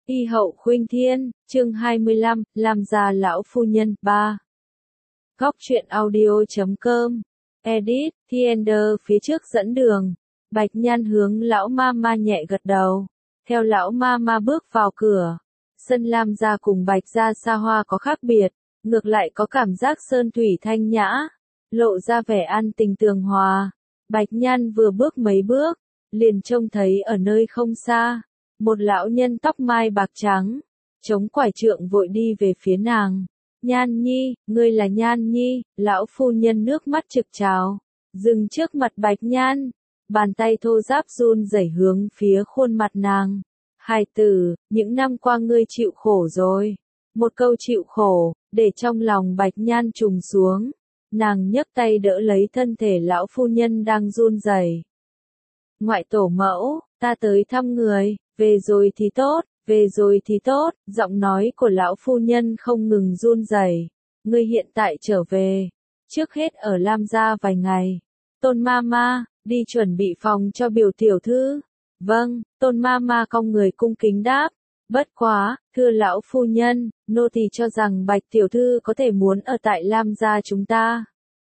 Y hậu khuynh thiên, chương 25, làm già lão phu nhân, 3. Góc truyện audio.com. Edit, Thiender phía trước dẫn đường. Bạch Nhan hướng lão ma nhẹ gật đầu. Theo lão ma bước vào cửa. Sân Lam gia cùng Bạch gia xa hoa có khác biệt, ngược lại có cảm giác sơn thủy thanh nhã, lộ ra vẻ an tình tường hòa. Bạch Nhan vừa bước mấy bước, liền trông thấy ở nơi không xa, một lão nhân tóc mai bạc trắng, chống quải trượng vội đi về phía nàng. Nhan Nhi, ngươi là Nhan Nhi, lão phu nhân nước mắt trực trào, dừng trước mặt Bạch Nhan, bàn tay thô ráp run rẩy hướng phía khuôn mặt nàng. Hài tử, những năm qua ngươi chịu khổ rồi. Một câu chịu khổ, để trong lòng Bạch Nhan trùng xuống. Nàng nhấc tay đỡ lấy thân thể lão phu nhân đang run rẩy. Ngoại tổ mẫu, ta tới thăm người, về rồi thì tốt, về rồi thì tốt, giọng nói của lão phu nhân không ngừng run rẩy. Ngươi hiện tại trở về, trước hết ở Lam gia vài ngày. Tôn ma, đi chuẩn bị phòng cho biểu tiểu thư. Vâng, Tôn ma cong người cung kính đáp. Bất quá, thưa lão phu nhân, nô tỳ cho rằng Bạch tiểu thư có thể muốn ở tại Lam gia chúng ta.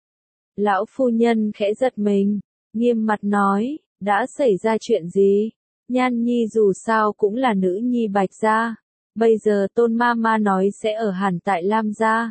Lão phu nhân khẽ giật mình, nghiêm mặt nói, đã xảy ra chuyện gì? Nhan Nhi dù sao cũng là nữ nhi Bạch gia, bây giờ Tôn ma nói sẽ ở hẳn tại Lam gia.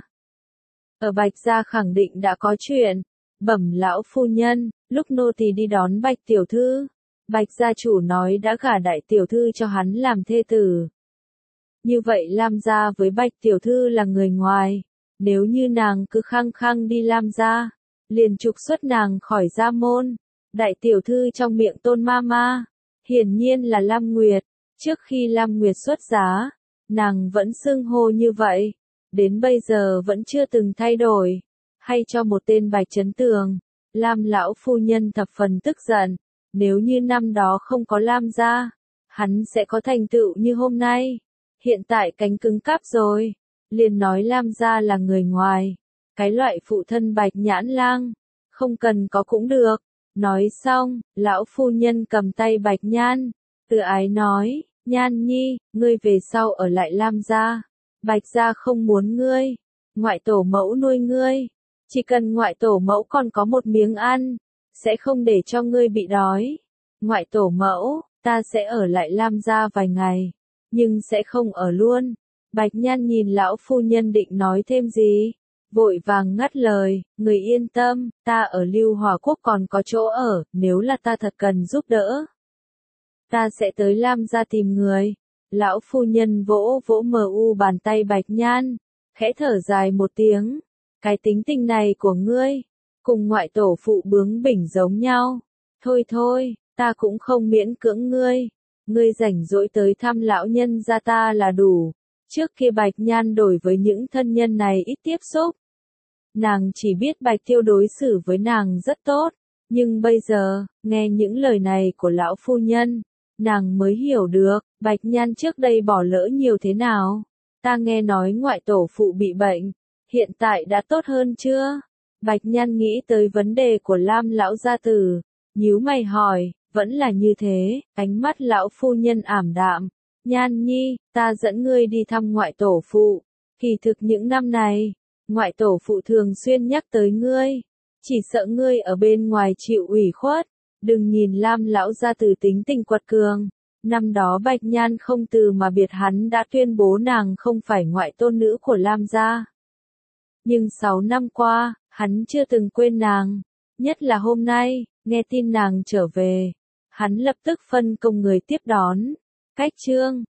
Ở Bạch gia khẳng định đã có chuyện. Bẩm lão phu nhân, lúc nô tỳ đi đón Bạch tiểu thư, Bạch gia chủ nói đã gả đại tiểu thư cho hắn làm thê tử. Như vậy Lam gia với Bạch tiểu thư là người ngoài, nếu như nàng cứ khăng khăng đi Lam gia, liền trục xuất nàng khỏi gia môn. Đại tiểu thư trong miệng Tôn ma, hiển nhiên là Lam Nguyệt, trước khi Lam Nguyệt xuất giá, nàng vẫn xưng hô như vậy, đến bây giờ vẫn chưa từng thay đổi, hay cho một tên Bạch Chấn Tường. Lam lão phu nhân thập phần tức giận, nếu như năm đó không có Lam gia, hắn sẽ có thành tựu như hôm nay. Hiện tại cánh cứng cáp rồi, liền nói Lam gia là người ngoài, cái loại phụ thân Bạch Nhãn Lang, không cần có cũng được. Nói xong, lão phu nhân cầm tay Bạch Nhan, từ ái nói, Nhan Nhi, ngươi về sau ở lại Lam gia, Bạch gia không muốn ngươi, ngoại tổ mẫu nuôi ngươi, chỉ cần ngoại tổ mẫu còn có một miếng ăn, sẽ không để cho ngươi bị đói. Ngoại tổ mẫu, ta sẽ ở lại Lam gia vài ngày, nhưng sẽ không ở luôn. Bạch Nhan nhìn lão phu nhân định nói thêm gì, vội vàng ngắt lời, người yên tâm, ta ở Lưu Hòa Quốc còn có chỗ ở, nếu là ta thật cần giúp đỡ, ta sẽ tới Lam gia tìm người. Lão phu nhân vỗ bàn tay Bạch Nhan, khẽ thở dài một tiếng, cái tính tình này của ngươi, cùng ngoại tổ phụ bướng bỉnh giống nhau. Thôi, ta cũng không miễn cưỡng ngươi rảnh rỗi tới thăm lão nhân gia ta là đủ. Trước kia Bạch Nhan đối với những thân nhân này ít tiếp xúc. Nàng chỉ biết Bạch Tiêu đối xử với nàng rất tốt, nhưng bây giờ, nghe những lời này của lão phu nhân, nàng mới hiểu được, Bạch Nhan trước đây bỏ lỡ nhiều thế nào. Ta nghe nói ngoại tổ phụ bị bệnh, hiện tại đã tốt hơn chưa? Bạch Nhan nghĩ tới vấn đề của Lam lão gia tử, nhíu mày hỏi, vẫn là như thế, ánh mắt lão phu nhân ảm đạm. Nhan Nhi, ta dẫn ngươi đi thăm ngoại tổ phụ, kỳ thực những năm này, ngoại tổ phụ thường xuyên nhắc tới ngươi, chỉ sợ ngươi ở bên ngoài chịu ủy khuất. Đừng nhìn Lam lão gia tử tính tình quật cường, năm đó Bạch Nhan không từ mà biệt hắn đã tuyên bố nàng không phải ngoại tôn nữ của Lam gia. Nhưng 6 năm qua, hắn chưa từng quên nàng, nhất là hôm nay, nghe tin nàng trở về, hắn lập tức phân công người tiếp đón. Cách chương